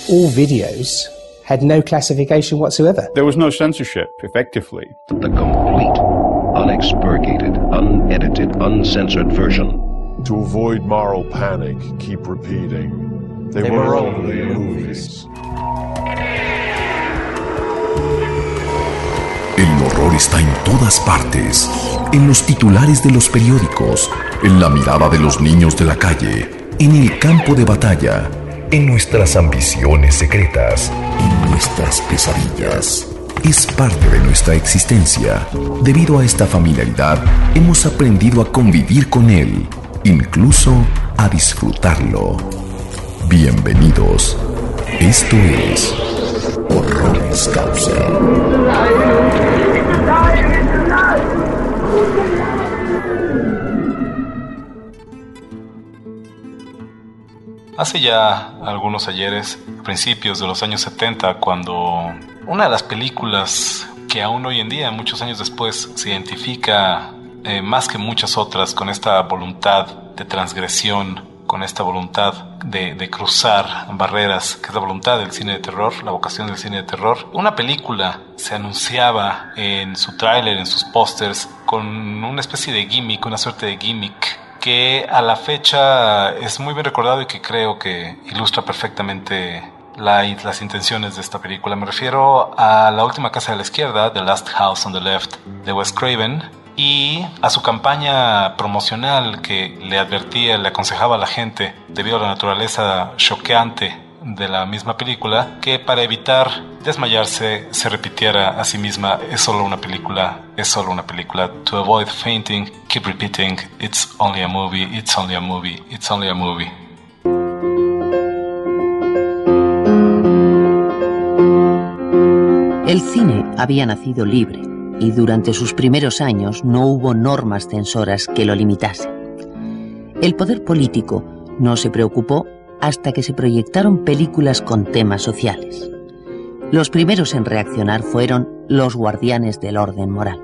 all videos had no classification whatsoever. There was no censorship, effectively. The complete, unexpurgated, unedited, uncensored version. To avoid moral panic, keep repeating. They were only movies. El horror está en todas partes, en los titulares de los periódicos, en la mirada de los niños de la calle, en el campo de batalla, en nuestras ambiciones secretas, en nuestras pesadillas. Es parte de nuestra existencia. Debido a esta familiaridad, hemos aprendido a convivir con él, incluso a disfrutarlo. Bienvenidos. Esto es Horroris Causa. Hace ya algunos ayeres, a principios de los años 70, cuando una de las películas que aún hoy en día, muchos años después, se identifica más que muchas otras con esta voluntad de transgresión, con esta voluntad de cruzar barreras, que es la voluntad del cine de terror, la vocación del cine de terror. Una película se anunciaba en su tráiler, en sus pósters, con una especie de gimmick, una suerte de gimmick, que a la fecha es muy bien recordado y que creo que ilustra perfectamente las intenciones de esta película. Me refiero a La última casa de la izquierda, The Last House on the Left, de Wes Craven, y a su campaña promocional que le advertía, le aconsejaba a la gente, debido a la naturaleza choqueante de la misma película, que para evitar desmayarse se repitiera a sí misma: es solo una película, es solo una película. To avoid fainting, keep repeating, it's only a movie, it's only a movie, it's only a movie. El cine había nacido libre y durante sus primeros años no hubo normas censoras que lo limitasen. El poder político no se preocupó hasta que se proyectaron películas con temas sociales. Los primeros en reaccionar fueron los guardianes del orden moral.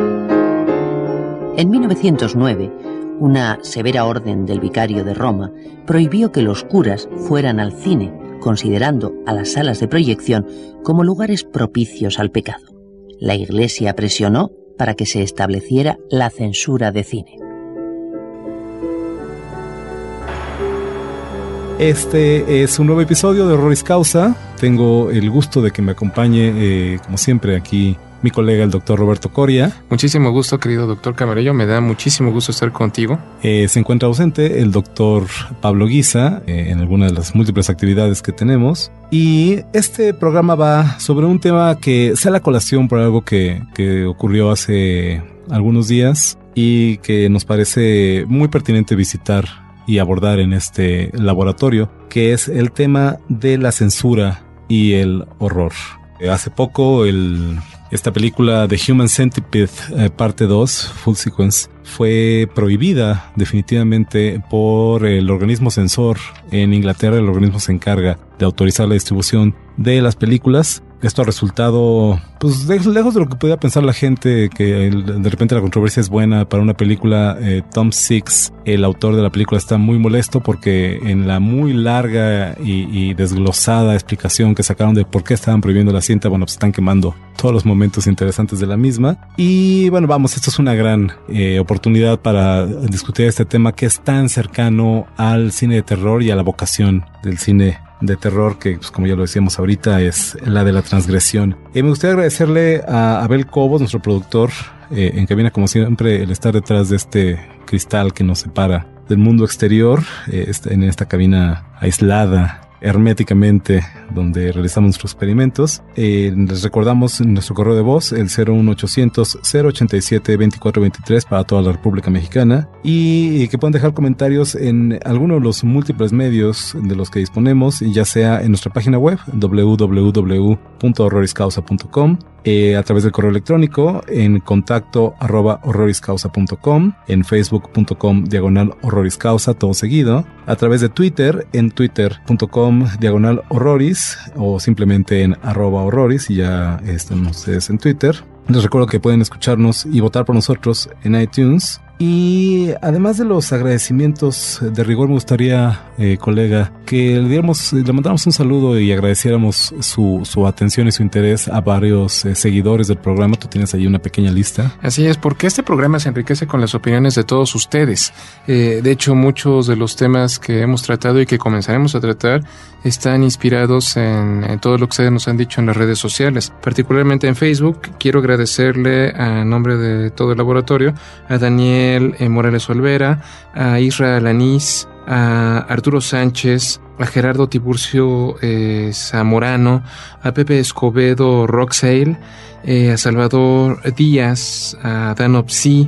En 1909, una severa orden del vicario de Roma prohibió que los curas fueran al cine, considerando a las salas de proyección como lugares propicios al pecado. La Iglesia presionó para que se estableciera la censura de cine. Este es un nuevo episodio de Horroris Causa. Tengo el gusto de que me acompañe, como siempre, aquí mi colega, el doctor Roberto Coria. Muchísimo gusto, querido doctor Camarillo. Me da muchísimo gusto estar contigo. Se encuentra ausente el doctor Pablo Guisa en alguna de las múltiples actividades que tenemos. Y este programa va sobre un tema que sale a colación por algo que ocurrió hace algunos días y que nos parece muy pertinente visitar y abordar en este laboratorio, que es el tema de la censura y el horror. Hace poco esta película The Human Centipede parte 2, Full Sequence, fue prohibida definitivamente por el organismo censor en Inglaterra. El organismo se encarga de autorizar la distribución de las películas. Esto ha resultado, pues, lejos de lo que podía pensar la gente, que de repente la controversia es buena para una película. Tom Six, el autor de la película, está muy molesto porque en la muy larga y desglosada explicación que sacaron de por qué estaban prohibiendo la cinta, bueno, pues están quemando todos los momentos interesantes de la misma. Y bueno, vamos, esto es una gran oportunidad para discutir este tema que es tan cercano al cine de terror y a la vocación del cine de terror, que, pues, como ya lo decíamos ahorita, es la de la transgresión. Me gustaría agradecerle a Abel Cobos, nuestro productor, en cabina, como siempre, el estar detrás de este cristal que nos separa del mundo exterior, en esta cabina aislada herméticamente donde realizamos nuestros experimentos. Les recordamos nuestro correo de voz, el 01800 087 2423 para toda la República Mexicana, y que puedan dejar comentarios en alguno de los múltiples medios de los que disponemos, ya sea en nuestra página web www.horroriscausa.com, a través del correo electrónico en contacto@horroriscausa.com, en facebook.com/horroriscausa, todo seguido, a través de Twitter en twitter.com/horroris o simplemente en @horroris, y ya están ustedes en Twitter. Les recuerdo que pueden escucharnos y votar por nosotros en iTunes Y además de los agradecimientos de rigor, me gustaría, colega, que le mandáramos un saludo y agradeciéramos su atención y su interés a varios seguidores del programa. Tú tienes ahí una pequeña lista. Así es, porque este programa se enriquece con las opiniones de todos ustedes. De hecho, muchos de los temas que hemos tratado y que comenzaremos a tratar están inspirados en todo lo que ustedes nos han dicho en las redes sociales, particularmente en Facebook. Quiero agradecerle a nombre de todo el laboratorio a Daniel Morales Olvera, a Isra Alanís, a Arturo Sánchez, a Gerardo Tiburcio Zamorano, a Pepe Escobedo Roxale, a Salvador Díaz, a Dan Opsi,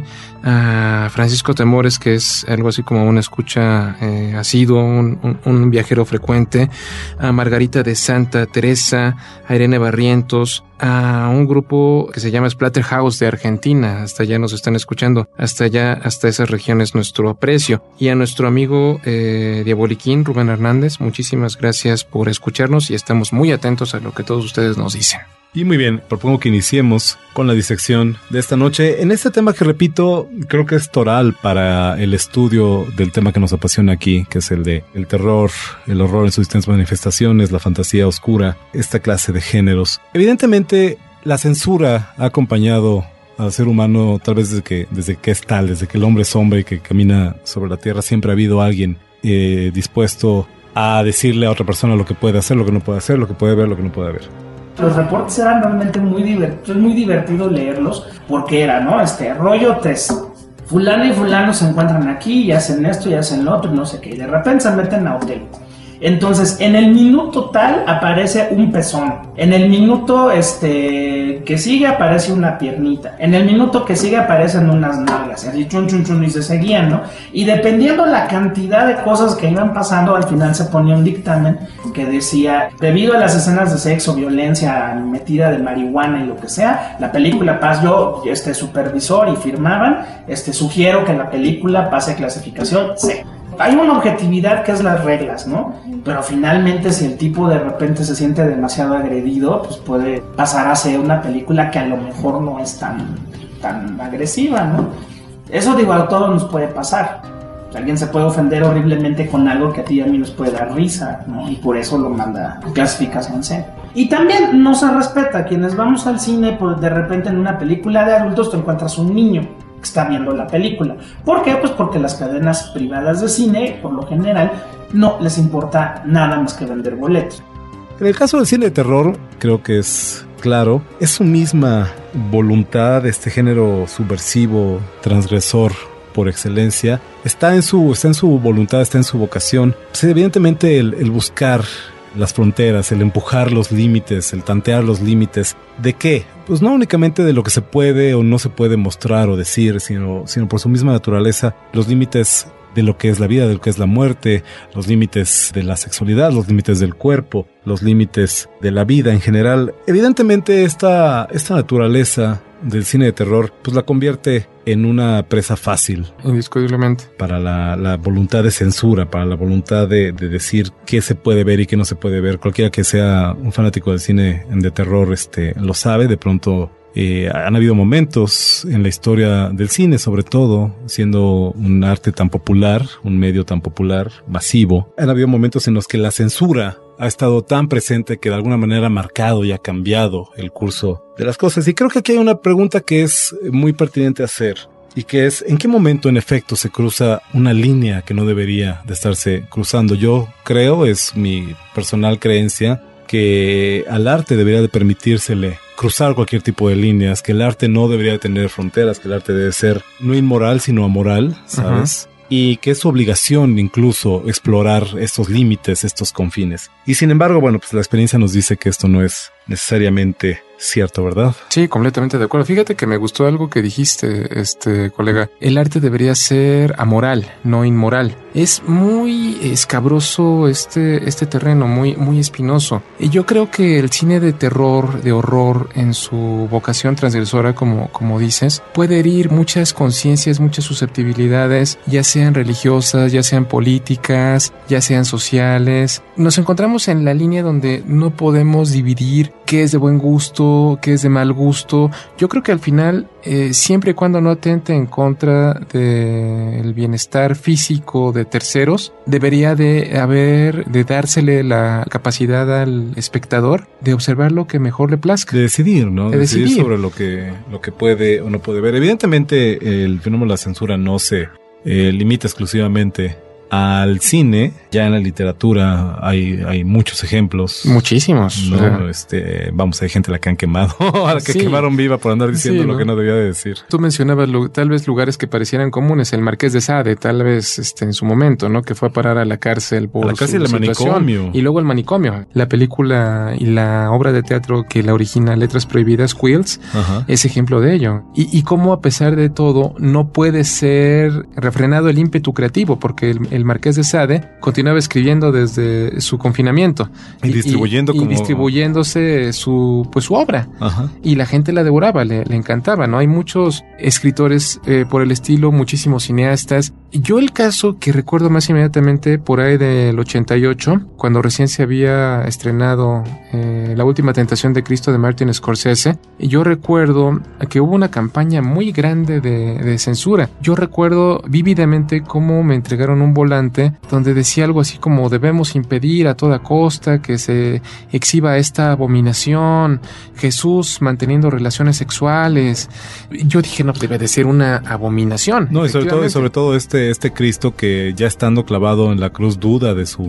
a Francisco Temores, que es algo así como una escucha asiduo, un viajero frecuente, a Margarita de Santa Teresa, a Irene Barrientos, a un grupo que se llama Splatterhouse de Argentina. Hasta allá nos están escuchando, hasta allá, hasta esas regiones, nuestro aprecio. Y a nuestro amigo Diaboliquín, Rubén Hernández, muchísimas gracias por escucharnos y estamos muy atentos a lo que todos ustedes nos dicen. Y muy bien, propongo que iniciemos con la disección de esta noche en este tema que, repito, creo que es toral para el estudio del tema que nos apasiona aquí, que es el de el terror, el horror en sus distintas manifestaciones, la fantasía oscura, esta clase de géneros. Evidentemente, la censura ha acompañado al ser humano tal vez desde que es tal, desde que el hombre es hombre y que camina sobre la tierra. Siempre ha habido alguien dispuesto a decirle a otra persona lo que puede hacer, lo que no puede hacer, lo que puede ver, lo que no puede ver. Los reportes eran realmente muy divertidos, es muy divertido leerlos, porque era, ¿no? Rollo test. Fulano y fulano se encuentran aquí y hacen esto y hacen lo otro y no sé qué. Y de repente se meten a hotel. Entonces, en el minuto tal aparece un pezón. En el minuto que sigue aparece una piernita. En el minuto que sigue aparecen unas nalgas. Y así chun chun chun y se seguían, ¿no? Y dependiendo la cantidad de cosas que iban pasando, al final se ponía un dictamen que decía: debido a las escenas de sexo, violencia, metida de marihuana y lo que sea, la película pasa, yo, supervisor, y firmaban, sugiero que la película pase a clasificación C. Hay una objetividad que es las reglas, ¿no? Pero finalmente, si el tipo de repente se siente demasiado agredido, pues puede pasar a ser una película que a lo mejor no es tan agresiva, ¿no? Eso, digo, a todos nos puede pasar. Alguien se puede ofender horriblemente con algo que a ti y a mí nos puede dar risa, ¿no? Y por eso lo manda a clasificación C. Y también no se respeta. Quienes vamos al cine, pues de repente en una película de adultos te encuentras un niño que está viendo la película. ¿Por qué? Pues porque las cadenas privadas de cine, por lo general, no les importa nada más que vender boletos. En el caso del cine de terror, creo que es claro, es su misma voluntad, este género subversivo, transgresor por excelencia, está en su voluntad, está en su vocación. Pues evidentemente el buscar las fronteras, el empujar los límites, el tantear los límites. ¿De qué? Pues no únicamente de lo que se puede o no se puede mostrar o decir, sino por su misma naturaleza, los límites de lo que es la vida, de lo que es la muerte, los límites de la sexualidad, los límites del cuerpo, los límites de la vida en general. Evidentemente esta naturaleza del cine de terror pues la convierte en una presa fácil. Indiscutiblemente. Para la voluntad de censura, para la voluntad de decir qué se puede ver y qué no se puede ver. Cualquiera que sea un fanático del cine de terror lo sabe. De pronto han habido momentos en la historia del cine, sobre todo, siendo un arte tan popular, un medio tan popular, masivo. Han habido momentos en los que la censura ha estado tan presente que de alguna manera ha marcado y ha cambiado el curso de las cosas. Y creo que aquí hay una pregunta que es muy pertinente hacer, y que es: ¿en qué momento en efecto se cruza una línea que no debería de estarse cruzando? Yo creo, es mi personal creencia, que al arte debería de permitírsele cruzar cualquier tipo de líneas, que el arte no debería de tener fronteras, que el arte debe ser no inmoral sino amoral, ¿sabes? Y que es su obligación incluso explorar estos límites, estos confines. Y sin embargo, bueno, pues la experiencia nos dice que esto no es necesariamente cierto, ¿verdad? Sí, completamente de acuerdo. Fíjate que me gustó algo que dijiste, colega. El arte debería ser amoral, no inmoral. Es muy escabroso este terreno, muy espinoso. Y yo creo que el cine de terror, de horror, en su vocación transgresora, como dices, puede herir muchas conciencias, muchas susceptibilidades, ya sean religiosas, ya sean políticas, ya sean sociales. Nos encontramos en la línea donde no podemos dividir qué es de buen gusto, qué es de mal gusto. Yo creo que al final, siempre y cuando no atente en contra del bienestar físico de terceros, debería de dársele la capacidad al espectador de observar lo que mejor le plazca. De decidir, ¿no? De decidir sobre lo que puede o no puede ver. Evidentemente, el fenómeno de la censura no se limita exclusivamente al cine. Ya en la literatura hay muchos ejemplos. Muchísimos. ¿No? Vamos, hay gente a la que han quemado, a la que quemaron viva por andar diciendo lo que no debía de decir. Tú mencionabas tal vez lugares que parecieran comunes. El Marqués de Sade, tal vez en su momento, ¿no? Que fue a parar a la cárcel por su situación. Manicomio. Y luego el manicomio. La película y la obra de teatro que la origina, Letras Prohibidas, Quills, es ejemplo de ello. Y cómo a pesar de todo no puede ser refrenado el ímpetu creativo, porque el Marqués de Sade continuaba escribiendo desde su confinamiento y distribuyéndose su obra. Y la gente la devoraba, le encantaba, ¿no? Hay muchos escritores por el estilo, muchísimos cineastas. Yo el caso que recuerdo más inmediatamente por ahí del 88, cuando recién se había estrenado La Última Tentación de Cristo de Martin Scorsese, yo recuerdo que hubo una campaña muy grande de censura. Yo recuerdo vívidamente cómo me entregaron un volante donde decía algo así como: debemos impedir a toda costa que se exhiba esta abominación, Jesús manteniendo relaciones sexuales. Yo dije, no, debe de ser una abominación. No, y sobre todo este Cristo que ya estando clavado en la cruz duda de su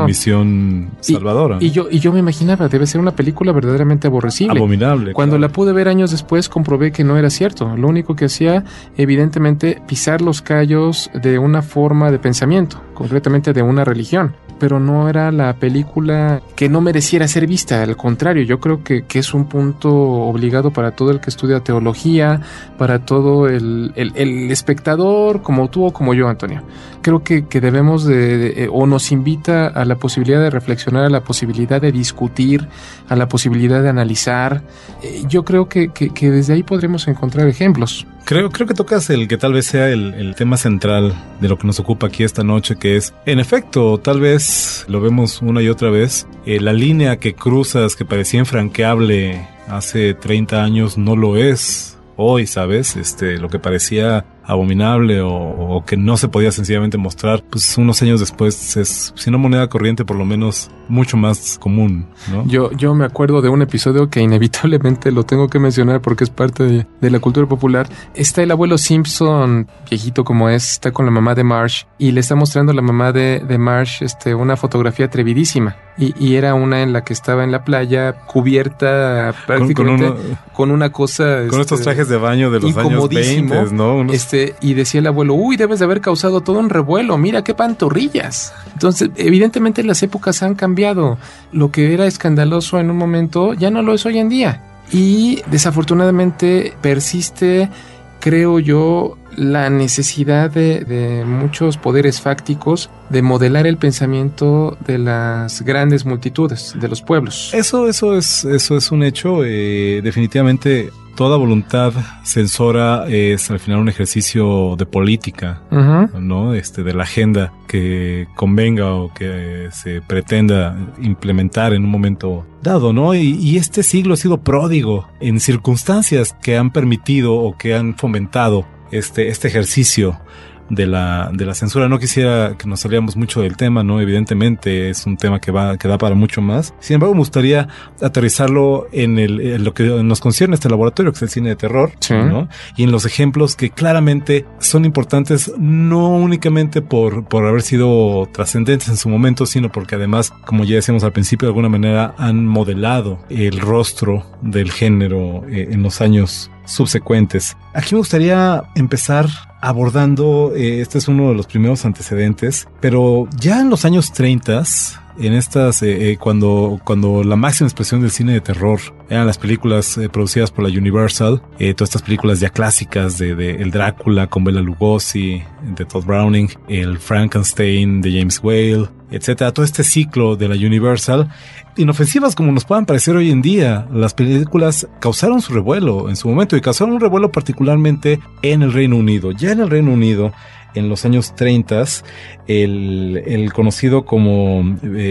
misión salvadora. Y yo me imaginaba, debe ser una película verdaderamente aborrecible. Abominable. Cuando la pude ver años después, comprobé que no era cierto. Lo único que hacía, evidentemente, pisar los callos de una forma de pensamiento, concretamente de una religión. Pero no era la película que no mereciera ser vista. Al contrario, yo creo que es un punto obligado para todo el que estudia teología, para todo el espectador como tú o como yo, Antonio. Creo que debemos o nos invita a la posibilidad de reflexionar, a la posibilidad de discutir, a la posibilidad de analizar. Yo creo que desde ahí podremos encontrar ejemplos. Creo que tocas el que tal vez sea el tema central de lo que nos ocupa aquí esta noche, que es, en efecto, tal vez lo vemos una y otra vez, la línea que cruzas, que parecía infranqueable hace 30 años, no lo es hoy, ¿sabes? Lo que parecía abominable o que no se podía sencillamente mostrar, pues unos años después es, si no moneda corriente, por lo menos mucho más común, ¿no? Yo me acuerdo de un episodio que inevitablemente lo tengo que mencionar porque es parte de la cultura popular. Está el abuelo Simpson, viejito como es, está con la mamá de Marge y le está mostrando a la mamá de Marge una fotografía atrevidísima. Y era una en la que estaba en la playa, cubierta prácticamente con una cosa... Con estos trajes de baño de los años 20, ¿no? Y decía el abuelo, uy, debes de haber causado todo un revuelo, mira qué pantorrillas. Entonces, evidentemente las épocas han cambiado. Lo que era escandaloso en un momento ya no lo es hoy en día. Y desafortunadamente persiste, creo yo, la necesidad de muchos poderes fácticos de modelar el pensamiento de las grandes multitudes, de los pueblos. Eso es un hecho. Definitivamente toda voluntad censora es al final un ejercicio de política, ¿no? De la agenda que convenga o que se pretenda implementar en un momento dado, ¿no? Y este siglo ha sido pródigo en circunstancias que han permitido o que han fomentado este ejercicio de la censura. No quisiera que nos saliéramos mucho del tema, ¿no? Evidentemente es un tema que da para mucho más. Sin embargo, me gustaría aterrizarlo en lo que nos concierne a este laboratorio, que es el cine de terror, sí, ¿no? Y en los ejemplos que claramente son importantes, no únicamente por haber sido trascendentes en su momento, sino porque además, como ya decíamos al principio, de alguna manera han modelado el rostro del género en los años subsecuentes. Aquí me gustaría empezar abordando, este es uno de los primeros antecedentes, pero ya en los años 30, en estas, cuando la máxima expresión del cine de terror eran las películas producidas por la Universal, todas estas películas ya clásicas de El Drácula con Bela Lugosi, de Todd Browning, el Frankenstein de James Whale, etcétera. Todo este ciclo de la Universal, inofensivas como nos puedan parecer hoy en día, las películas causaron su revuelo en su momento, y causaron un revuelo particularmente en el Reino Unido. Ya en el Reino Unido, en los años 30, el conocido como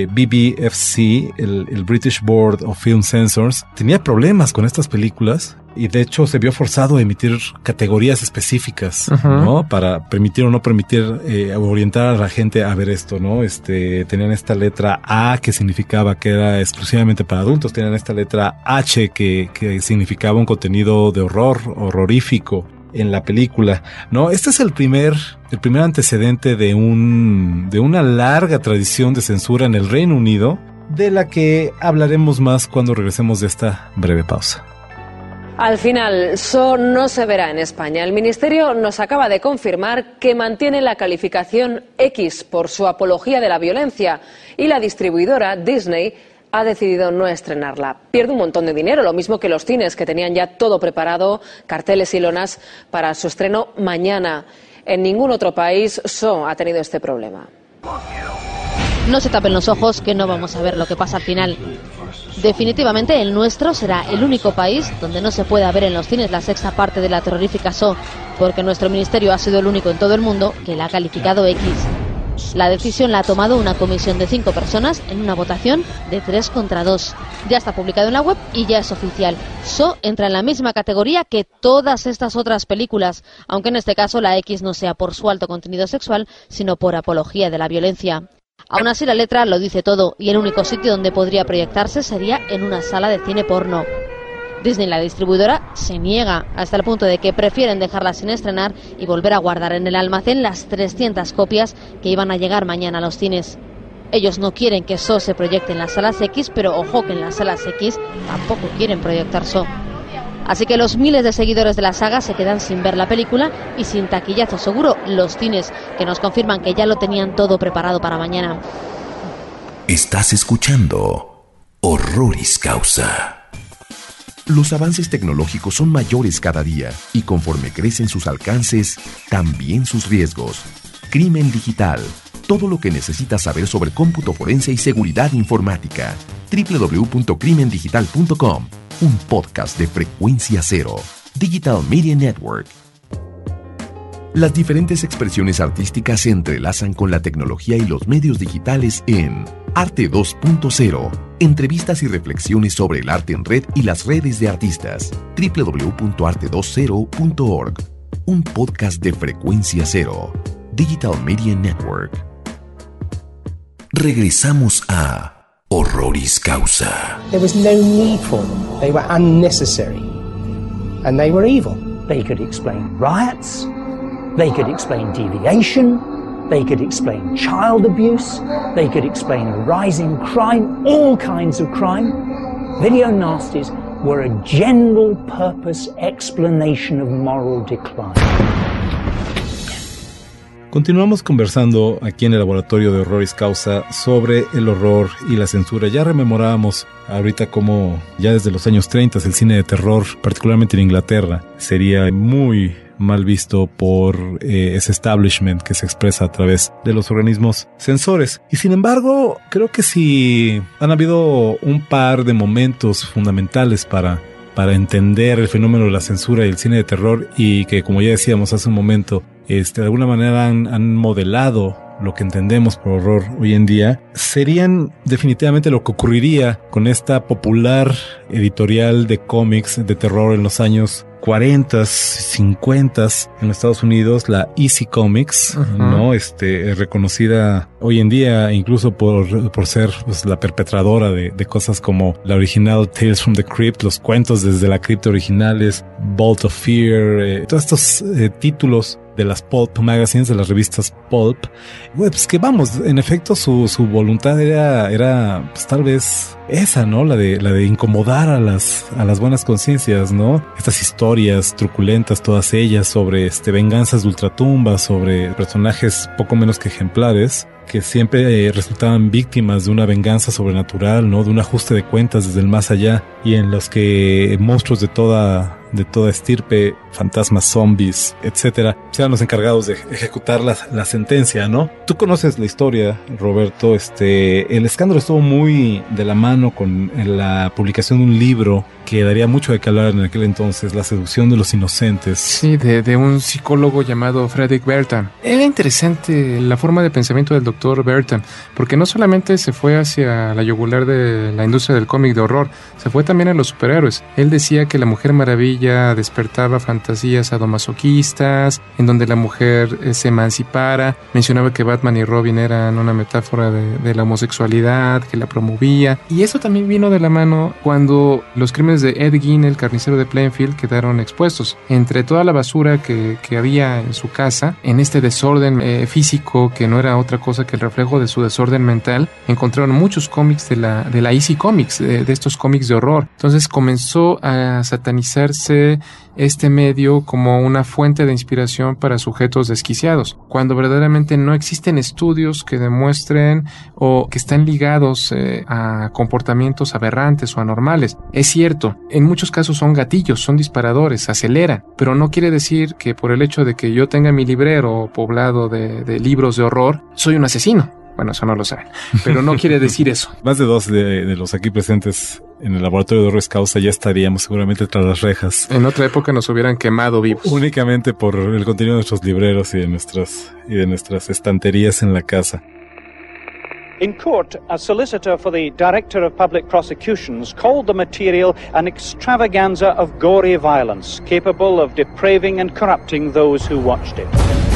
BBFC, el British Board of Film Censors, tenía problemas con estas películas, y de hecho se vio forzado a emitir categorías específicas, ¿no? Para permitir o no permitir orientar a la gente a ver esto, ¿no? Tenían esta letra A que significaba que era exclusivamente para adultos, tenían esta letra H que significaba un contenido de horror, horrorífico en la película, ¿no? Este es el primer antecedente de una larga tradición de censura en el Reino Unido, de la que hablaremos más cuando regresemos de esta breve pausa. Al final, Saw no se verá en España. El Ministerio nos acaba de confirmar que mantiene la calificación X por su apología de la violencia, y la distribuidora Disney ha decidido no estrenarla. Pierde un montón de dinero, lo mismo que los cines, que tenían ya todo preparado, carteles y lonas para su estreno mañana. En ningún otro país Saw ha tenido este problema. No se tapen los ojos, que no vamos a ver lo que pasa al final. Definitivamente el nuestro será el único país donde no se pueda ver en los cines la sexta parte de la terrorífica Saw, porque nuestro ministerio ha sido el único en todo el mundo que la ha calificado X. La decisión la ha tomado una comisión de 5 personas en una votación de 3 contra 2. Ya está publicado en la web y ya es oficial. Saw entra en la misma categoría que todas estas otras películas, aunque en este caso la X no sea por su alto contenido sexual, sino por apología de la violencia. Aún así, la letra lo dice todo, y el único sitio donde podría proyectarse sería en una sala de cine porno. Disney, la distribuidora, se niega, hasta el punto de que prefieren dejarla sin estrenar y volver a guardar en el almacén las 300 copias que iban a llegar mañana a los cines. Ellos no quieren que Saw se proyecte en las salas X, pero ojo que en las salas X tampoco quieren proyectar Saw. Así que los miles de seguidores de la saga se quedan sin ver la película y sin taquillazo seguro los cines, que nos confirman que ya lo tenían todo preparado para mañana. Estás escuchando Horroris Causa. Los avances tecnológicos son mayores cada día, y conforme crecen sus alcances, también sus riesgos. Crimen digital. Todo lo que necesitas saber sobre cómputo forense y seguridad informática. www.crimendigital.com. Un podcast de Frecuencia Cero. Digital Media Network. Las diferentes expresiones artísticas se entrelazan con la tecnología y los medios digitales en Arte 2.0. Entrevistas y reflexiones sobre el arte en red y las redes de artistas. www.arte20.org. Un podcast de Frecuencia Cero. Digital Media Network. Regresamos a Horroris Causa. There was no need for them. They were unnecessary. And they were evil. They could explain riots. They could explain deviation. They could explain child abuse. They could explain rising crime, all kinds of crime. Video nasties were a general purpose explanation of moral decline. Continuamos conversando aquí en el Laboratorio de Horroris Causa sobre el horror y la censura. Ya rememorábamos ahorita cómo ya desde los años 30 el cine de terror, particularmente en Inglaterra, sería muy mal visto por ese establishment que se expresa a través de los organismos censores. Y sin embargo, creo que sí han habido un par de momentos fundamentales para entender el fenómeno de la censura y el cine de terror, y que, como ya decíamos hace un momento, de alguna manera han modelado lo que entendemos por horror hoy en día. Serían definitivamente lo que ocurriría con esta popular editorial de cómics de terror en los años 40, 50 en los Estados Unidos, la EC Comics, ¿no? Reconocida hoy en día incluso por ser pues, la perpetradora de cosas como la original Tales from the Crypt, los cuentos desde la cripta originales, Bolt of Fear, todos estos títulos de las Pulp Magazines, de las revistas Pulp. Pues que vamos, en efecto su voluntad era pues, tal vez esa, ¿no? La de incomodar a las buenas conciencias, ¿no? Estas historias truculentas, todas ellas, sobre venganzas de ultratumba, sobre personajes poco menos que ejemplares, que siempre resultaban víctimas de una venganza sobrenatural, ¿no? De un ajuste de cuentas desde el más allá, y en los que monstruos de toda estirpe, fantasmas, zombies, etcétera, sean los encargados de ejecutar la sentencia, ¿no? Tú conoces la historia, Roberto. El escándalo estuvo muy de la mano con la publicación de un libro que daría mucho de qué hablar en aquel entonces, La seducción de los inocentes. Sí, de un psicólogo llamado Fredrik Bertham. Era interesante la forma de pensamiento del doctor Bertham, porque no solamente se fue hacia la yugular de la industria del cómic de horror, se fue también a los superhéroes. Él decía que la Mujer Maravilla despertaba fantasías sadomasoquistas, en donde la mujer se emancipara. Mencionaba que Batman y Robin eran una metáfora de la homosexualidad, que la promovía. Y eso también vino de la mano cuando los crímenes de Ed Gein, el carnicero de Plainfield, quedaron expuestos. Entre toda la basura que había en su casa, en este desorden físico, que no era otra cosa que el reflejo de su desorden mental, encontraron muchos cómics de la Easy Comics, de estos cómics de horror. Entonces comenzó a satanizarse este medio como una fuente de inspiración para sujetos desquiciados, cuando verdaderamente no existen estudios que demuestren o que están ligados a comportamientos aberrantes o anormales. Es cierto, en muchos casos son gatillos, son disparadores, aceleran, pero no quiere decir que por el hecho de que yo tenga mi librero poblado de libros de horror, soy un asesino. Bueno, eso no lo saben, pero no quiere decir eso. Más de 2 de los aquí presentes en el laboratorio de Horrores Causa ya estaríamos seguramente tras las rejas. En otra época nos hubieran quemado vivos. Únicamente por el contenido de nuestros libreros y de nuestras estanterías en la casa. In court, a solicitor for the Director of Public Prosecutions called the material an extravaganza of gory violence, capable of depraving and corrupting those who watched it.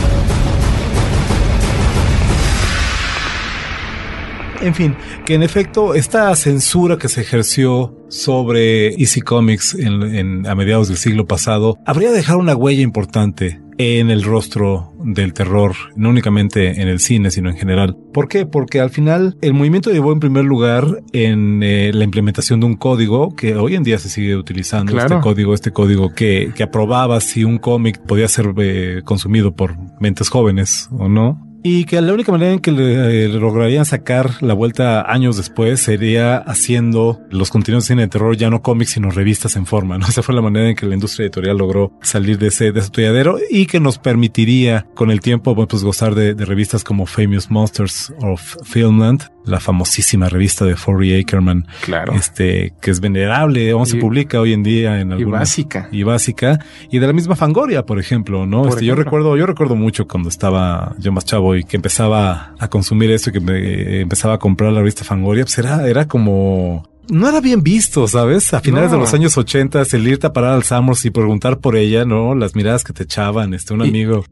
En fin, que en efecto esta censura que se ejerció sobre Easy Comics a mediados del siglo pasado habría dejado una huella importante en el rostro del terror, no únicamente en el cine, sino en general. ¿Por qué? Porque al final el movimiento llevó en primer lugar en la implementación de un código que hoy en día se sigue utilizando. Claro. Este código que aprobaba si un cómic podía ser consumido por mentes jóvenes o no. Y que la única manera en que le lograrían sacar la vuelta años después sería haciendo los contenidos de cine de terror ya no cómics sino revistas en forma, ¿no? Esa fue la manera en que la industria editorial logró salir de ese atolladero y que nos permitiría con el tiempo pues gozar de revistas como Famous Monsters of Filmland, la famosísima revista de Forry Ackerman. Claro. Que es venerable, aún se publica hoy en día en algunas. Y básica. Y de la misma Fangoria, por ejemplo, ¿no? Yo recuerdo mucho cuando estaba yo más chavo y que empezaba a consumir eso y que empezaba a comprar la revista Fangoria, pues era como... No era bien visto, ¿sabes? A finales de los años 80, el irte a parar al Summers y preguntar por ella, ¿no? Las miradas que te echaban, un amigo,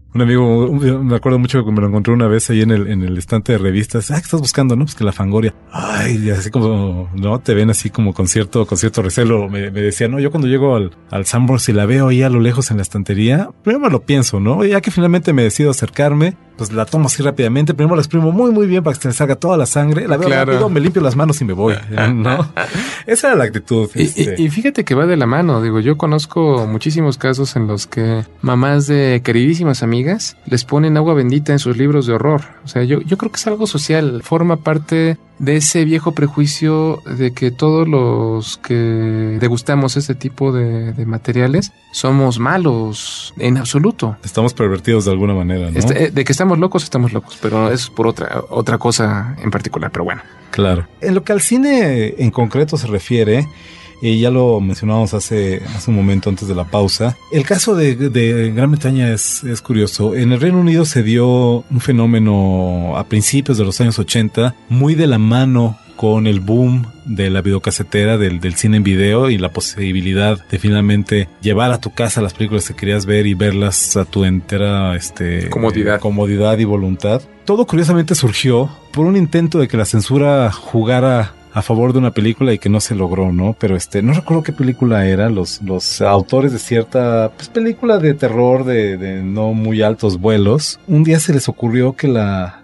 me acuerdo mucho que me lo encontré una vez ahí en el estante de revistas. ¿Qué estás buscando? No, pues que la Fangoria. Ay, así como, ¿no? Te ven así como con cierto recelo. Me decía, no, yo cuando llego al Summers y la veo ahí a lo lejos en la estantería, primero me lo pienso, ¿no? Ya que finalmente me decido acercarme, pues la tomo así rápidamente, primero la exprimo muy muy bien para que se me salga toda la sangre, la veo rápido, me limpio las manos y me voy, ¿no? Esa era la actitud. Y fíjate que va de la mano, digo, yo conozco muchísimos casos en los que mamás de queridísimas amigas les ponen agua bendita en sus libros de horror. O sea, yo creo que es algo social, forma parte de ese viejo prejuicio de que todos los que degustamos este tipo de materiales somos malos en absoluto. Estamos pervertidos de alguna manera, ¿no? De que estamos locos, pero es por otra cosa en particular, pero bueno. Claro. En lo que al cine en concreto se refiere, ya lo mencionábamos hace un momento antes de la pausa, el caso de Gran Bretaña es curioso. En el Reino Unido se dio un fenómeno a principios de los años 80, muy de la mano con el boom de la videocasetera, del cine en video y la posibilidad de finalmente llevar a tu casa las películas que querías ver y verlas a tu entera comodidad y voluntad. Todo curiosamente surgió por un intento de que la censura jugara a favor de una película y que no se logró, ¿no? Pero no recuerdo qué película era, los autores de cierta película de terror de no muy altos vuelos, un día se les ocurrió que la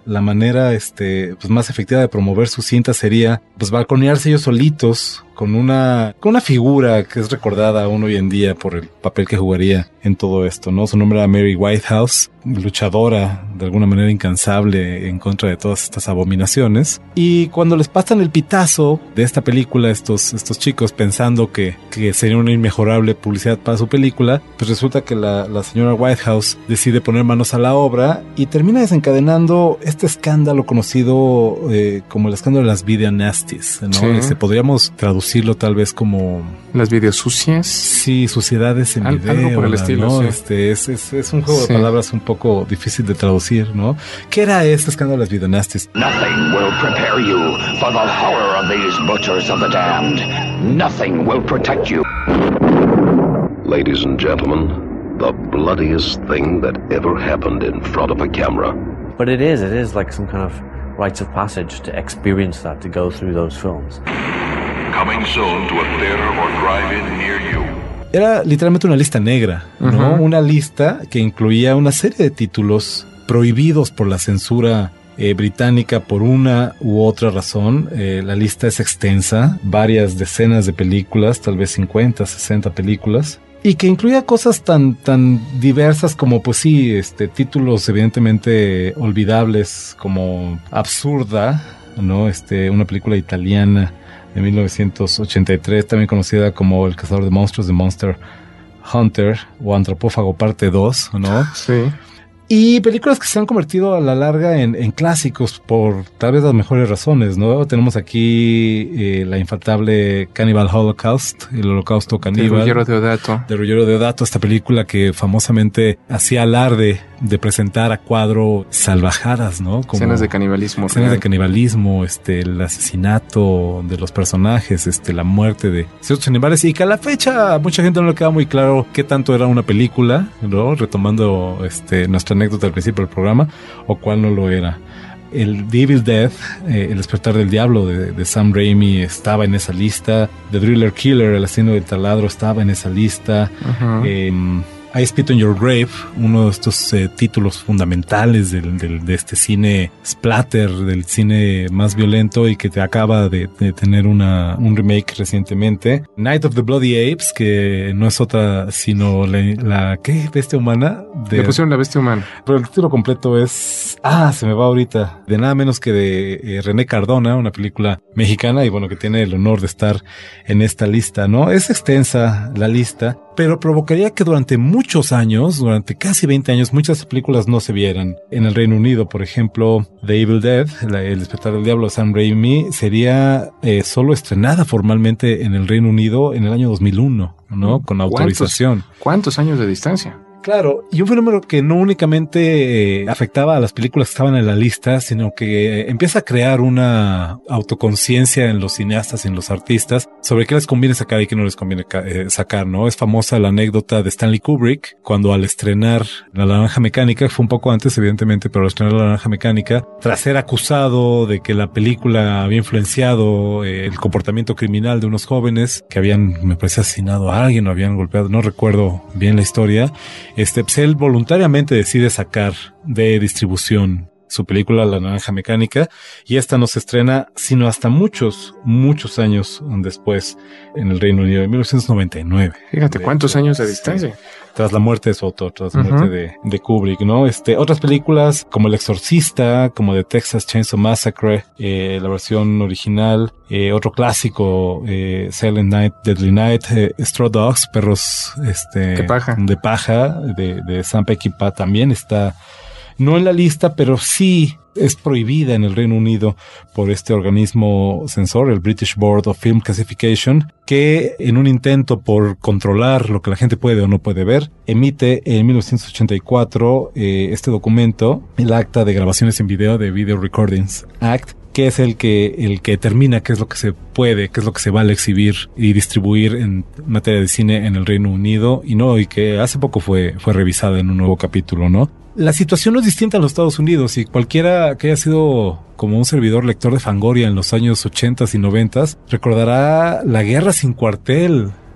la manera pues más efectiva de promover su cinta sería pues balconearse ellos solitos con una figura que es recordada aún hoy en día por el papel que jugaría en todo esto, ¿no? Su nombre era Mary Whitehouse, luchadora de alguna manera incansable en contra de todas estas abominaciones. Y cuando les pasan el pitazo de esta película, estos chicos pensando que sería una inmejorable publicidad para su película, pues resulta que la señora Whitehouse decide poner manos a la obra y termina desencadenando este escándalo conocido como el escándalo de las video nasties, ¿no? Sí. Podríamos traducirlo tal vez como las videos sucias. Sí, suciedades en video. Algo por el estilo, ¿no? sí. Es un juego de palabras un poco difícil de traducir, ¿no? ¿Qué era este escándalo de las video nasties? Nothing will prepare you for the horror of these butchers of the damned. Nothing will protect you. Ladies and gentlemen, the bloodiest thing that ever happened in front of a camera. But it is like some kind of rites of passage to experience that, to go through those films. Coming soon to a theater or drive-in near you. Era literalmente una lista negra, ¿no? Uh-huh. Una lista que incluía una serie de títulos prohibidos por la censura británica por una u otra razón. La lista es extensa, varias decenas de películas, tal vez 50, 60 películas. Y que incluía cosas tan diversas como, pues sí, títulos evidentemente olvidables como Absurda, ¿no? Una película italiana de 1983, también conocida como El cazador de monstruos, de Monster Hunter, o Antropófago parte 2, ¿no? Sí. Y películas que se han convertido a la larga en clásicos por tal vez las mejores razones, ¿no? Tenemos aquí la infaltable Cannibal Holocaust, el holocausto caníbal. De Ruggero Deodato, esta película que famosamente hacía alarde de presentar a cuadro salvajadas, ¿no? Como escenas de canibalismo. Escenas de canibalismo, el asesinato de los personajes, la muerte de ciertos animales, y que a la fecha a mucha gente no le queda muy claro qué tanto era una película, ¿no? Retomando nuestra anécdota al principio del programa, o cuál no lo era. El The Evil Dead, El despertar del diablo de Sam Raimi estaba en esa lista. The Driller Killer, El asesino del taladro, estaba en esa lista. Uh-huh. I Spit on Your Grave, uno de estos títulos fundamentales de este cine splatter, del cine más violento, y que te acaba de tener un remake recientemente. Night of the Bloody Apes, que no es otra sino la ¿qué? ¿Bestia humana? Le pusieron La bestia humana. Pero el título completo es... se me va ahorita. De nada menos que de René Cardona, una película mexicana, y bueno, que tiene el honor de estar en esta lista, ¿no? Es extensa la lista, pero provocaría que durante muchos años, durante casi 20 años, muchas películas no se vieran. En el Reino Unido, por ejemplo, The Evil Dead, El despertar del diablo de Sam Raimi, sería solo estrenada formalmente en el Reino Unido en el año 2001, ¿no? Con autorización. ¿Cuántos años de distancia? Claro, y un fenómeno que no únicamente afectaba a las películas que estaban en la lista, sino que empieza a crear una autoconciencia en los cineastas y en los artistas sobre qué les conviene sacar y qué no les conviene sacar, ¿no? Es famosa la anécdota de Stanley Kubrick, cuando al estrenar La Naranja Mecánica, que fue un poco antes evidentemente, pero al estrenar La Naranja Mecánica, tras ser acusado de que la película había influenciado el comportamiento criminal de unos jóvenes que habían, me parece, asesinado a alguien o habían golpeado, no recuerdo bien la historia, pues él voluntariamente decide sacar de distribución su película La Naranja Mecánica, y esta no se estrena sino hasta muchos años después en el Reino Unido, en 1999. Fíjate cuántos años de distancia. Tras la muerte de su autor, tras la muerte de Kubrick, ¿no? Otras películas como El Exorcista, como The Texas Chainsaw Massacre, la versión original, otro clásico, Silent Night, Deadly Night, Straw Dogs, perros de paja de Sam Peckinpah, también está no en la lista, pero sí es prohibida en el Reino Unido por este organismo censor, el British Board of Film Classification, que en un intento por controlar lo que la gente puede o no puede ver, emite en 1984 este documento, el Acta de Grabaciones en Video, de Video Recordings Act, que es el que determina qué es lo que se puede, qué es lo que se vale exhibir y distribuir en materia de cine en el Reino Unido, y que hace poco fue revisada en un nuevo capítulo, ¿no? La situación no es distinta en los Estados Unidos, y cualquiera que haya sido como un servidor lector de Fangoria en los años 80 y 90 recordará La Guerra sin Cuartel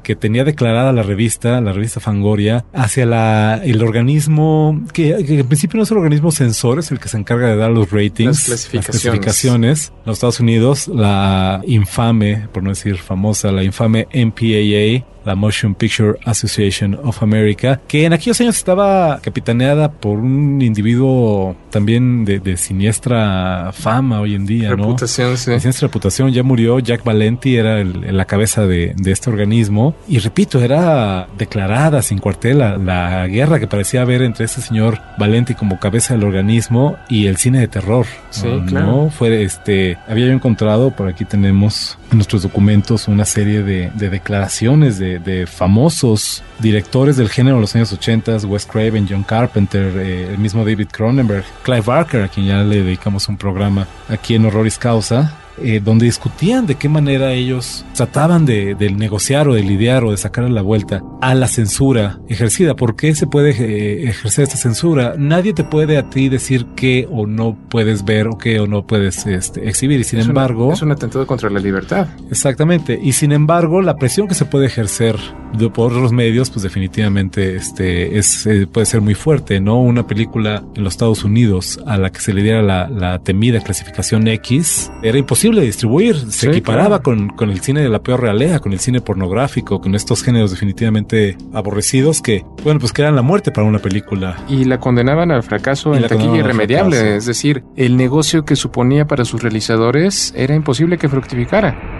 que tenía declarada la revista Fangoria, hacia el organismo, que en principio no es el organismo censor, es el que se encarga de dar los ratings, las clasificaciones. En los Estados Unidos, la infame, por no decir famosa, la infame MPAA, la Motion Picture Association of America, que en aquellos años estaba capitaneada por un individuo también de siniestra fama hoy en día, reputación, ¿no? Sí. De siniestra reputación, ya murió. Jack Valenti era la cabeza de este organismo, y repito, era declarada sin cuartel la guerra que parecía haber entre este señor Valenti como cabeza del organismo y el cine de terror. Sí, ¿no? claro. Había yo encontrado, por aquí tenemos en nuestros documentos una serie de declaraciones de famosos directores del género en los años 80, Wes Craven, John Carpenter, el mismo David Cronenberg, Clive Barker, a quien ya le dedicamos un programa aquí en Horroris Causa, donde discutían de qué manera ellos trataban de negociar o de lidiar o de sacarle la vuelta a la censura ejercida. ¿Por qué se puede ejercer esta censura? Nadie te puede a ti decir qué o no puedes ver o qué o no puedes exhibir, y sin embargo... Es un atentado contra la libertad. Exactamente, y sin embargo la presión que se puede ejercer por los medios, pues definitivamente puede ser muy fuerte, ¿no? Una película en los Estados Unidos a la que se le diera la temida clasificación X era imposible de distribuir, se equiparaba con el cine de la peor realea, con el cine pornográfico, con estos géneros definitivamente aborrecidos que eran la muerte para una película. Y la condenaban al fracaso en taquilla irremediable, es decir, el negocio que suponía para sus realizadores era imposible que fructificara.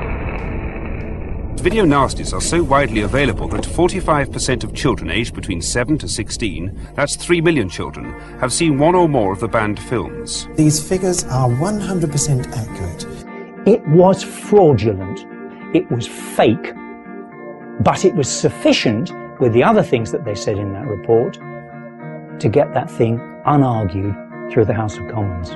Video nasties are so widely available that 45% of children aged between 7 to 16, that's 3 million children, have seen one or more of the banned films. These figures are 100% accurate. It was fraudulent, it was fake, but it was sufficient, with the other things that they said in that report, to get that thing unargued through the House of Commons.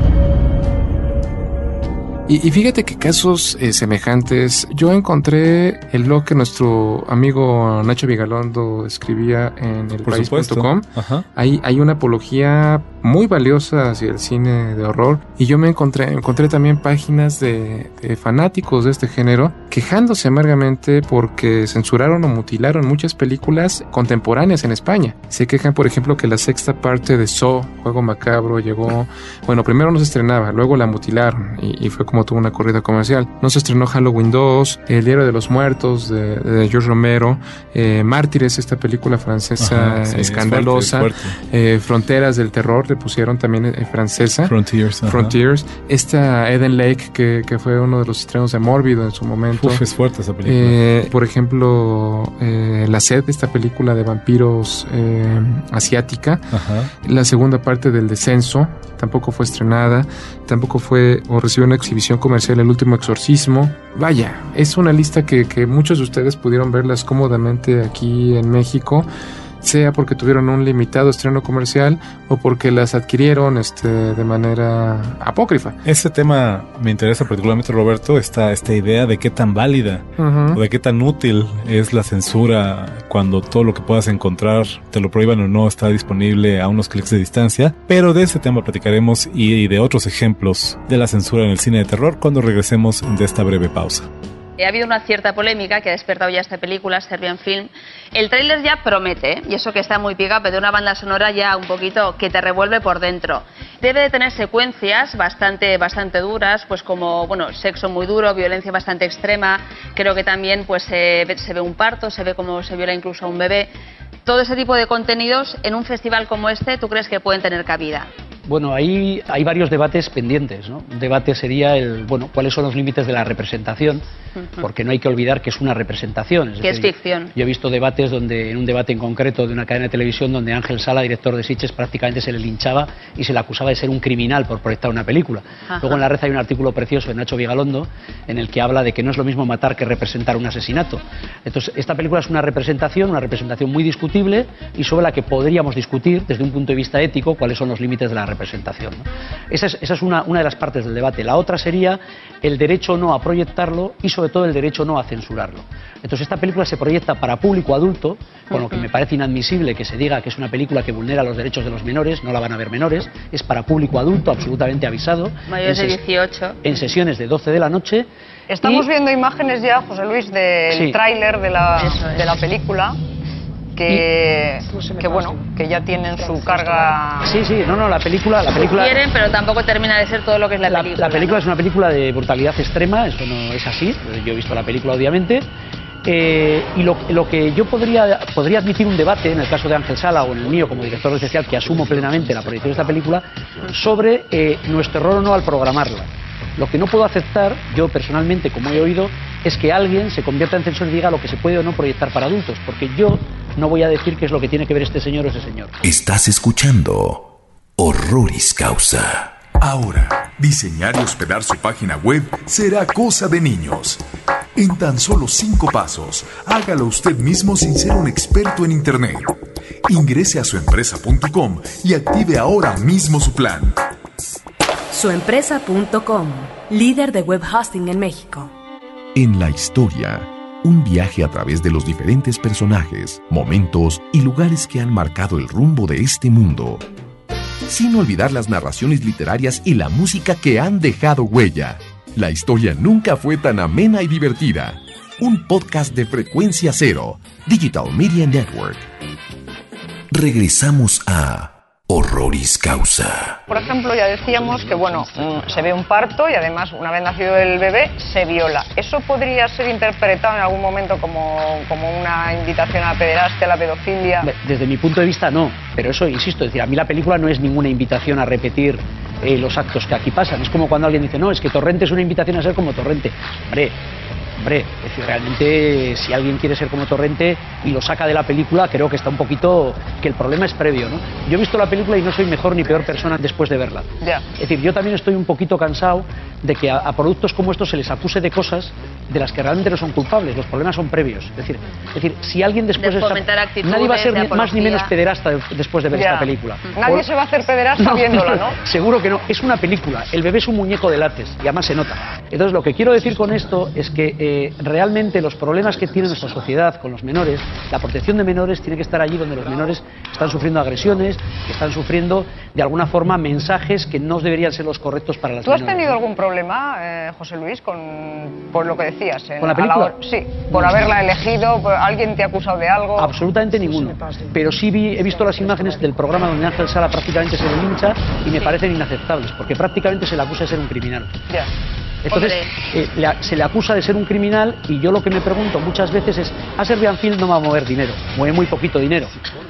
Y fíjate que casos semejantes, yo encontré el blog que nuestro amigo Nacho Vigalondo escribía en elpaís.com. Hay una apología muy valiosa hacia el cine de horror, y yo me encontré también páginas de fanáticos de este género quejándose amargamente porque censuraron o mutilaron muchas películas contemporáneas en España. Se quejan, por ejemplo, que la sexta parte de Saw, Juego Macabro, llegó... Bueno, primero no se estrenaba, luego la mutilaron y fue como tuvo una corrida comercial. No se estrenó Halloween 2, El Diario de los Muertos de George Romero, Mártires, esta película francesa escandalosa, es fuerte. Fronteras del Terror le pusieron también francesa, Frontiers, esta Eden Lake que fue uno de los estrenos de Mórbido en su momento. Es fuerte esa película. Por ejemplo, La Sed, esta película de vampiros asiática. La segunda parte del Descenso tampoco fue estrenada, tampoco fue o recibió una exhibición comercial El Último Exorcismo. Vaya, es una lista que muchos de ustedes pudieron verlas cómodamente aquí en México, sea porque tuvieron un limitado estreno comercial o porque las adquirieron de manera apócrifa. Ese tema me interesa particularmente, Roberto, esta idea de qué tan válida o de qué tan útil es la censura cuando todo lo que puedas encontrar, te lo prohíban o no, está disponible a unos clics de distancia. Pero de ese tema platicaremos y de otros ejemplos de la censura en el cine de terror cuando regresemos de esta breve pausa. Ha habido una cierta polémica que ha despertado ya esta película, Serbian Film. El tráiler ya promete, y eso que está muy pegado, pero de una banda sonora ya un poquito que te revuelve por dentro. Debe de tener secuencias bastante duras, pues como, sexo muy duro, violencia bastante extrema. Creo que también pues se ve un parto, se ve cómo se viola incluso a un bebé. Todo ese tipo de contenidos en un festival como este, ¿tú crees que pueden tener cabida? Bueno, ahí hay varios debates pendientes, ¿no? Un debate sería cuáles son los límites de la representación, porque no hay que olvidar que es una representación. Que es ficción. Yo he visto debates en un debate en concreto de una cadena de televisión donde Ángel Sala, director de Sitges, prácticamente se le linchaba y se le acusaba de ser un criminal por proyectar una película. Luego en La Red hay un artículo precioso de Nacho Vigalondo en el que habla de que no es lo mismo matar que representar un asesinato. Entonces, esta película es una representación muy discutible y sobre la que podríamos discutir desde un punto de vista ético cuáles son los límites de la representación, ¿no? Esa es una de las partes del debate. La otra sería el derecho o no a proyectarlo y sobre todo el derecho o no a censurarlo. Entonces esta película se proyecta para público adulto, con lo que me parece inadmisible que se diga que es una película que vulnera los derechos de los menores. No la van a ver menores, es para público adulto absolutamente avisado. Mayores de 18. En sesiones de 12 de la noche. Estamos viendo imágenes ya, José Luis, del tráiler de la película. Que bueno, que ya tienen su carga. Sí, la película quieren, pero tampoco termina de ser todo lo que es la película. La película es una película de brutalidad extrema, eso no es así. Yo he visto la película, obviamente. Y lo que yo podría admitir un debate, en el caso de Ángel Sala o en el mío como director especial, que asumo plenamente la proyección de esta película, sobre nuestro error o no al programarla. Lo que no puedo aceptar, yo personalmente, como he oído, es que alguien se convierta en censor y diga lo que se puede o no proyectar para adultos, porque yo no voy a decir qué es lo que tiene que ver este señor o ese señor. Estás escuchando Horroris Causa. Ahora, diseñar y hospedar su página web será cosa de niños. En tan solo 5 pasos, hágalo usted mismo sin ser un experto en Internet. Ingrese a suempresa.com y active ahora mismo su plan. Suempresa.com, líder de web hosting en México. En la historia, un viaje a través de los diferentes personajes, momentos y lugares que han marcado el rumbo de este mundo. Sin olvidar las narraciones literarias y la música que han dejado huella. La historia nunca fue tan amena y divertida. Un podcast de Frecuencia Cero, Digital Media Network. Regresamos a Horroris Causa. Por ejemplo, ya decíamos que, bueno, se ve un parto y además, una vez nacido el bebé, se viola. ¿Eso podría ser interpretado en algún momento como una invitación a la pederastia, a la pedofilia? Desde mi punto de vista, no. Pero eso, insisto, es decir, a mí la película no es ninguna invitación a repetir los actos que aquí pasan. Es como cuando alguien dice, no, es que Torrente es una invitación a ser como Torrente. Hombre, es decir, realmente si alguien quiere ser como Torrente y lo saca de la película, creo que está un poquito, que el problema es previo, ¿no? Yo he visto la película y no soy mejor ni peor persona después de verla. Es decir, yo también estoy un poquito cansado de que a productos como estos se les acuse de cosas de las que realmente no son culpables. Los problemas son previos. Es decir, si alguien después nadie va a ser más ni menos pederasta después de ver esta película. Nadie se va a hacer pederasta viéndola, ¿no? Seguro que no. Es una película. El bebé es un muñeco de látex y además se nota. Entonces, lo que quiero decir con esto es que realmente los problemas que tiene nuestra sociedad con los menores, la protección de menores tiene que estar allí donde los menores están sufriendo agresiones, que están sufriendo de alguna forma mensajes que no deberían ser los correctos para las menores. ¿Tú has tenido algún problema, José Luis, por lo que decías? ¿Con la película? Sí, por haberla elegido, ¿alguien te ha acusado de algo? Absolutamente ninguno, pero sí he visto las imágenes del programa donde Ángel Sala prácticamente se le lincha y me parecen inaceptables, porque prácticamente se le acusa de ser un criminal. Entonces, se le acusa de ser un criminal y yo lo que me pregunto muchas veces es, a Serbian Film no va a mover dinero, mueve muy poquito dinero.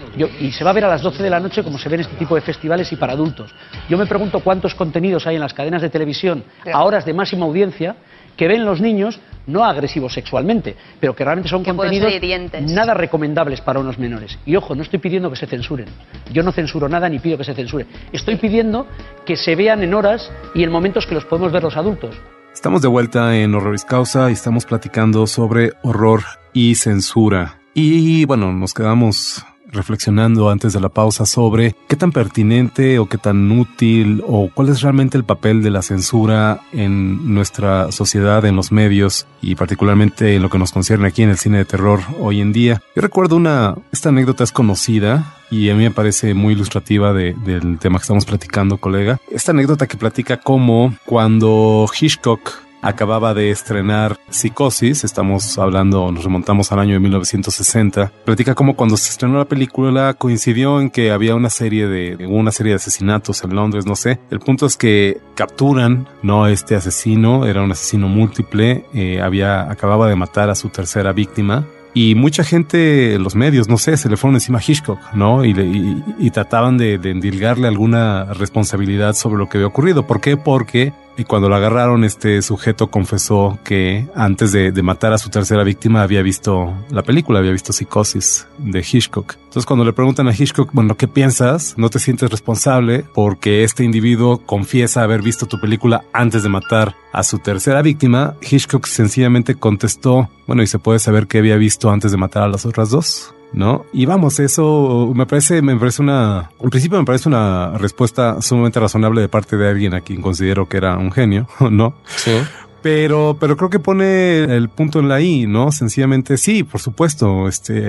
Y se va a ver a las 12 de la noche como se ve en este tipo de festivales y para adultos. Yo me pregunto cuántos contenidos hay en las cadenas de televisión a horas de máxima audiencia que ven los niños, no agresivos sexualmente, pero que realmente son contenidos nada recomendables para unos menores. Y ojo, no estoy pidiendo que se censuren. Yo no censuro nada ni pido que se censure. Estoy pidiendo que se vean en horas y en momentos que los podemos ver los adultos. Estamos de vuelta en Horroris Causa y estamos platicando sobre horror y censura. Y bueno, nos quedamos reflexionando antes de la pausa sobre qué tan pertinente o qué tan útil o cuál es realmente el papel de la censura en nuestra sociedad, en los medios y particularmente en lo que nos concierne aquí en el cine de terror hoy en día. Yo recuerdo esta anécdota es conocida y a mí me parece muy ilustrativa del tema que estamos platicando, colega. Esta anécdota que platica cómo cuando Hitchcock acababa de estrenar Psicosis, nos remontamos al año de 1960, platica cómo cuando se estrenó la película coincidió en que había una serie de asesinatos en Londres, no sé. El punto es que capturan, ¿no? Este asesino, era un asesino múltiple, acababa de matar a su tercera víctima. Y mucha gente, los medios, no sé, se le fueron encima a Hitchcock, ¿no? Y trataban de endilgarle alguna responsabilidad sobre lo que había ocurrido. ¿Por qué? Porque cuando lo agarraron, este sujeto confesó que antes de matar a su tercera víctima había visto la película, había visto Psicosis de Hitchcock. Entonces cuando le preguntan a Hitchcock, bueno, ¿qué piensas? ¿No te sientes responsable porque este individuo confiesa haber visto tu película antes de matar a su tercera víctima? Hitchcock sencillamente contestó, bueno, ¿y se puede saber qué había visto antes de matar a las otras dos? ¿No? Y vamos, eso me parece en principio me parece una respuesta sumamente razonable de parte de alguien a quien considero que era un genio, ¿no? Sí. Pero creo que pone el punto en la I, ¿no? Sencillamente, sí, por supuesto,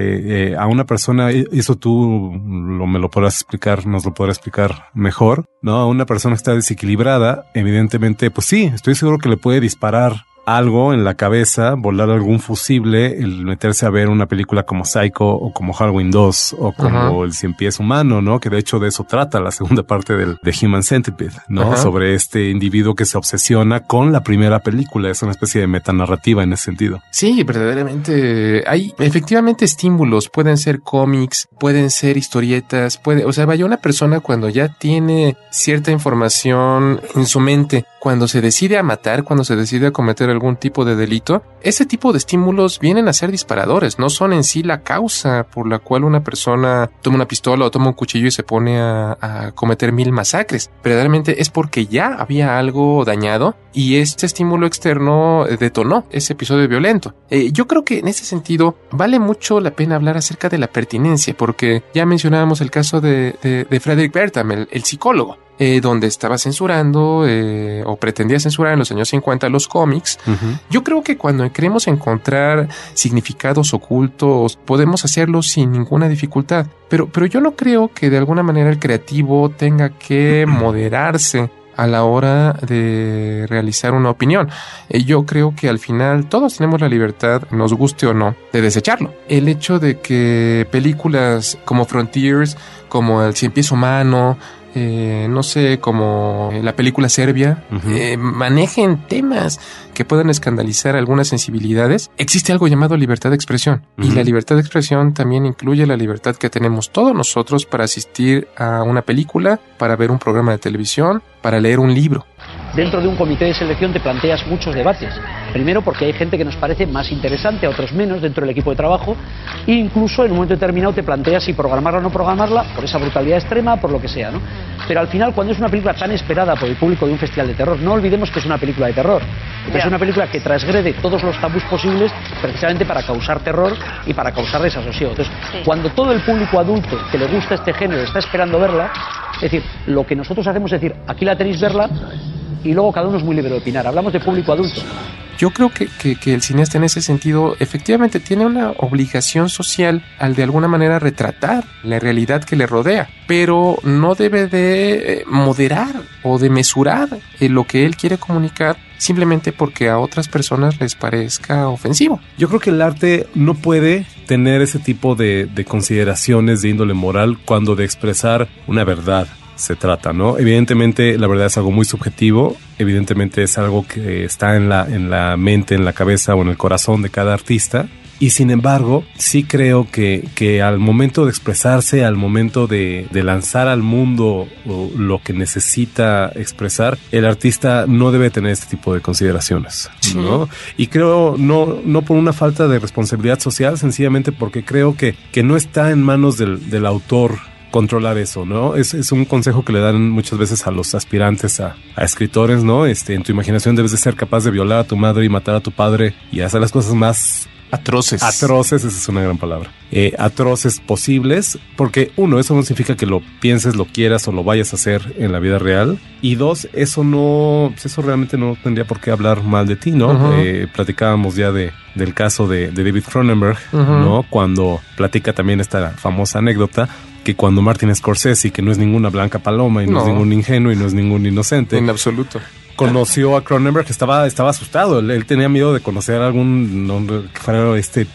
a una persona, eso tú me lo podrás explicar, nos lo podrás explicar mejor, ¿no? A una persona que está desequilibrada, evidentemente, pues sí, estoy seguro que le puede disparar algo en la cabeza, volar algún fusible, el meterse a ver una película como Psycho o como Halloween 2 o como El Cien Pies Humano, ¿no? Que de hecho de eso trata la segunda parte de Human Centipede, ¿no? Sobre este individuo que se obsesiona con la primera película. Es una especie de metanarrativa en ese sentido. Sí, verdaderamente hay efectivamente estímulos. Pueden ser cómics, pueden ser historietas, vaya, una persona cuando ya tiene cierta información en su mente, cuando se decide a matar, cuando se decide a cometer algún tipo de delito, ese tipo de estímulos vienen a ser disparadores, no son en sí la causa por la cual una persona toma una pistola o toma un cuchillo y se pone a cometer 1000 masacres. Verdaderamente es porque ya había algo dañado y este estímulo externo detonó ese episodio violento. Yo creo que en ese sentido vale mucho la pena hablar acerca de la pertinencia, porque ya mencionábamos el caso de Frederick Bertham, el psicólogo, donde estaba censurando o pretendía censurar en los años 50 los cómics. Yo creo que cuando queremos encontrar significados ocultos podemos hacerlo sin ninguna dificultad, pero yo no creo que de alguna manera el creativo tenga que moderarse a la hora de realizar una opinión. Yo creo que al final todos tenemos la libertad, nos guste o no, de desecharlo. El hecho de que películas como Frontiers, como El Cien Pies Humano, no sé, como la película Serbia, manejen temas que puedan escandalizar algunas sensibilidades, existe algo llamado libertad de expresión. Y la libertad de expresión también incluye la libertad que tenemos todos nosotros para asistir a una película, para ver un programa de televisión, para leer un libro. Dentro de un comité de selección te planteas muchos debates. Primero porque hay gente que nos parece más interesante, a otros menos dentro del equipo de trabajo, e incluso en un momento determinado te planteas si programarla o no programarla, por esa brutalidad extrema, por lo que sea, ¿no? Pero al final, cuando es una película tan esperada por el público de un festival de terror, no olvidemos que es una película de terror. Es una película que transgrede todos los tabús posibles precisamente para causar terror y para causar desasosiego. Entonces, cuando todo el público adulto que le gusta este género está esperando verla, es decir, lo que nosotros hacemos es decir, aquí la tenéis, verla, y luego cada uno es muy libre de opinar. Hablamos de público adulto. Yo creo que el cineasta en ese sentido efectivamente tiene una obligación social al de alguna manera retratar la realidad que le rodea, pero no debe de moderar o de mesurar lo que él quiere comunicar simplemente porque a otras personas les parezca ofensivo. Yo creo que el arte no puede tener ese tipo de consideraciones de índole moral cuando de expresar una verdad se trata, ¿no? Evidentemente la verdad es algo muy subjetivo, evidentemente es algo que está en la mente, en la cabeza o en el corazón de cada artista, y sin embargo sí creo que al momento de expresarse, al momento de lanzar al mundo lo que necesita expresar, el artista no debe tener este tipo de consideraciones, ¿no? Y creo no por una falta de responsabilidad social, sencillamente porque creo que no está en manos del autor controlar eso, ¿no? Es un consejo que le dan muchas veces a los aspirantes a escritores, ¿no? En tu imaginación debes de ser capaz de violar a tu madre y matar a tu padre y hacer las cosas más atroces. Atroces, esa es una gran palabra. Atroces posibles, porque uno, eso no significa que lo pienses, lo quieras o lo vayas a hacer en la vida real. Y dos, eso realmente no tendría por qué hablar mal de ti, ¿no? Platicábamos ya del caso de David Cronenberg, ¿no? Cuando platica también esta famosa anécdota que cuando Martin Scorsese, que no es ninguna blanca paloma y no es ningún ingenuo y no es ningún inocente. En absoluto. Conoció a Cronenberg, que estaba asustado. Él tenía miedo de conocer a algún nombre que fuera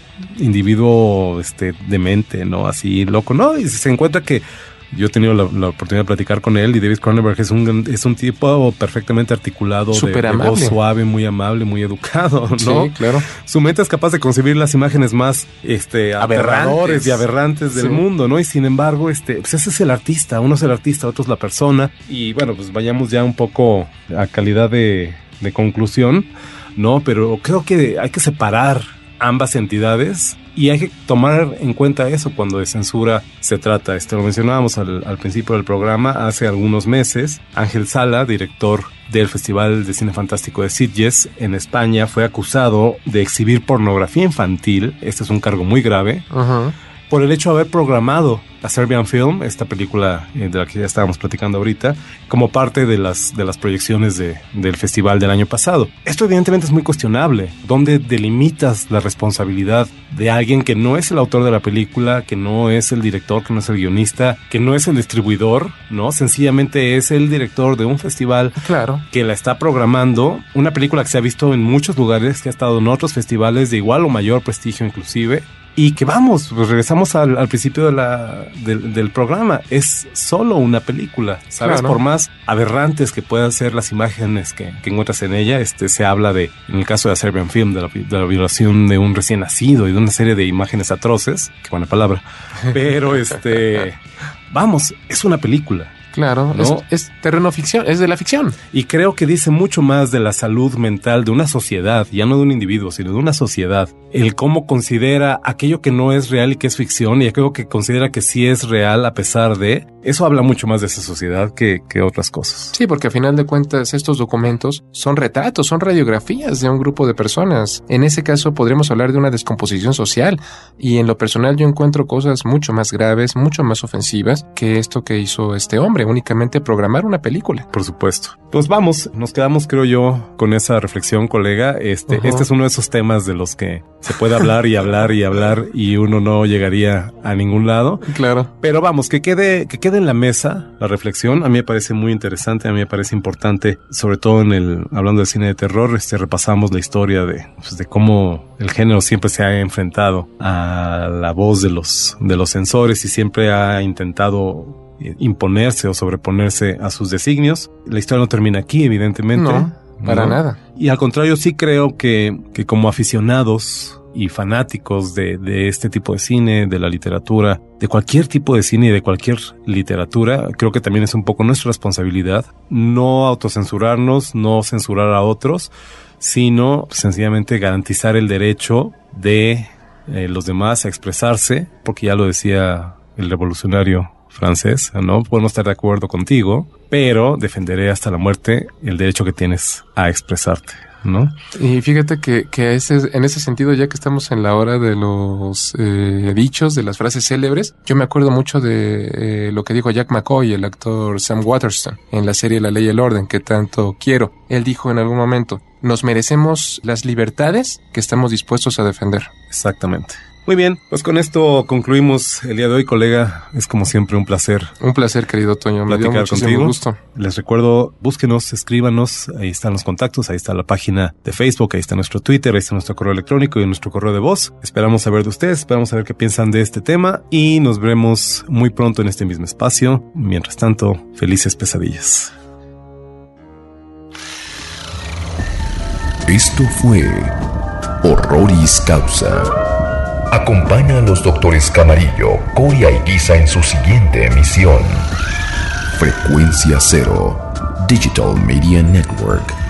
individuo demente, ¿no? Así loco, ¿no? Y se encuentra que yo he tenido la oportunidad de platicar con él, y David Cronenberg es un tipo perfectamente articulado, de voz suave, muy amable, muy educado, ¿no? Sí, claro. Su mente es capaz de concebir las imágenes más aberradores y aberrantes del mundo, ¿no? Y sin embargo, pues ese es el artista. Uno es el artista, otro es la persona. Y bueno, pues vayamos ya un poco a calidad de conclusión, ¿no? Pero creo que hay que separar ambas entidades y hay que tomar en cuenta eso cuando de censura se trata. Lo mencionábamos al principio del programa. Hace algunos meses, Ángel Sala, director del Festival de Cine Fantástico de Sitges en España, fue acusado de exhibir pornografía infantil. Este es un cargo muy grave. por el hecho de haber programado a Serbian Film, esta película de la que ya estábamos platicando ahorita, como parte de las proyecciones del festival del año pasado. Esto evidentemente es muy cuestionable. ¿Dónde delimitas la responsabilidad de alguien que no es el autor de la película, que no es el director, que no es el guionista, que no es el distribuidor, ¿no? Sencillamente es el director de un festival que la está programando, una película que se ha visto en muchos lugares, que ha estado en otros festivales de igual o mayor prestigio inclusive, y que vamos, pues regresamos al principio del programa, es solo una película, ¿sabes? Por más aberrantes que puedan ser las imágenes que encuentras en ella, se habla de, en el caso de Serbian Film, de la violación de un recién nacido y de una serie de imágenes atroces, qué buena palabra, pero vamos, es una película. Claro, ¿no? Es terreno ficción, es de la ficción. Y creo que dice mucho más de la salud mental de una sociedad, ya no de un individuo, sino de una sociedad. El cómo considera aquello que no es real y que es ficción, y aquello que considera que sí es real a pesar de... Eso habla mucho más de esa sociedad que otras cosas. Sí, porque a final de cuentas estos documentos son retratos, son radiografías de un grupo de personas. En ese caso podríamos hablar de una descomposición social. Y en lo personal yo encuentro cosas mucho más graves, mucho más ofensivas que esto que hizo este hombre. Únicamente programar una película. Por supuesto. Pues vamos, nos quedamos, creo yo, con esa reflexión, colega. Este es uno de esos temas de los que se puede hablar y hablar y hablar y uno no llegaría a ningún lado. Claro. Pero vamos, que quede en la mesa la reflexión. A mí me parece muy interesante, a mí me parece importante, sobre todo hablando del cine de terror, repasamos la historia de cómo el género siempre se ha enfrentado a la voz de los censores y siempre ha intentado imponerse o sobreponerse a sus designios. La historia no termina aquí, evidentemente. No, para nada. Y al contrario, sí creo que como aficionados y fanáticos de este tipo de cine, de la literatura, de cualquier tipo de cine y de cualquier literatura, creo que también es un poco nuestra responsabilidad no autocensurarnos, no censurar a otros, sino sencillamente garantizar el derecho de los demás a expresarse, porque ya lo decía el revolucionario francés, ¿no? Podemos estar de acuerdo contigo, pero defenderé hasta la muerte el derecho que tienes a expresarte, ¿no? Y fíjate que en ese sentido, ya que estamos en la hora de los dichos, de las frases célebres, yo me acuerdo mucho de lo que dijo Jack McCoy, el actor Sam Waterston, en la serie La Ley y el Orden, que tanto quiero. Él dijo en algún momento, nos merecemos las libertades que estamos dispuestos a defender. Exactamente. Muy bien, pues con esto concluimos el día de hoy, colega. Es como siempre un placer. Un placer, querido Toño. Me dio muchísimo contigo. Gusto. Les recuerdo, búsquenos, escríbanos. Ahí están los contactos, ahí está la página de Facebook, ahí está nuestro Twitter, ahí está nuestro correo electrónico y nuestro correo de voz. Esperamos saber de ustedes, esperamos saber qué piensan de este tema y nos veremos muy pronto en este mismo espacio. Mientras tanto, felices pesadillas. Esto fue Horroris Causa. Acompaña a los doctores Camarillo, Coria y Guisa en su siguiente emisión. Frecuencia Cero, Digital Media Network.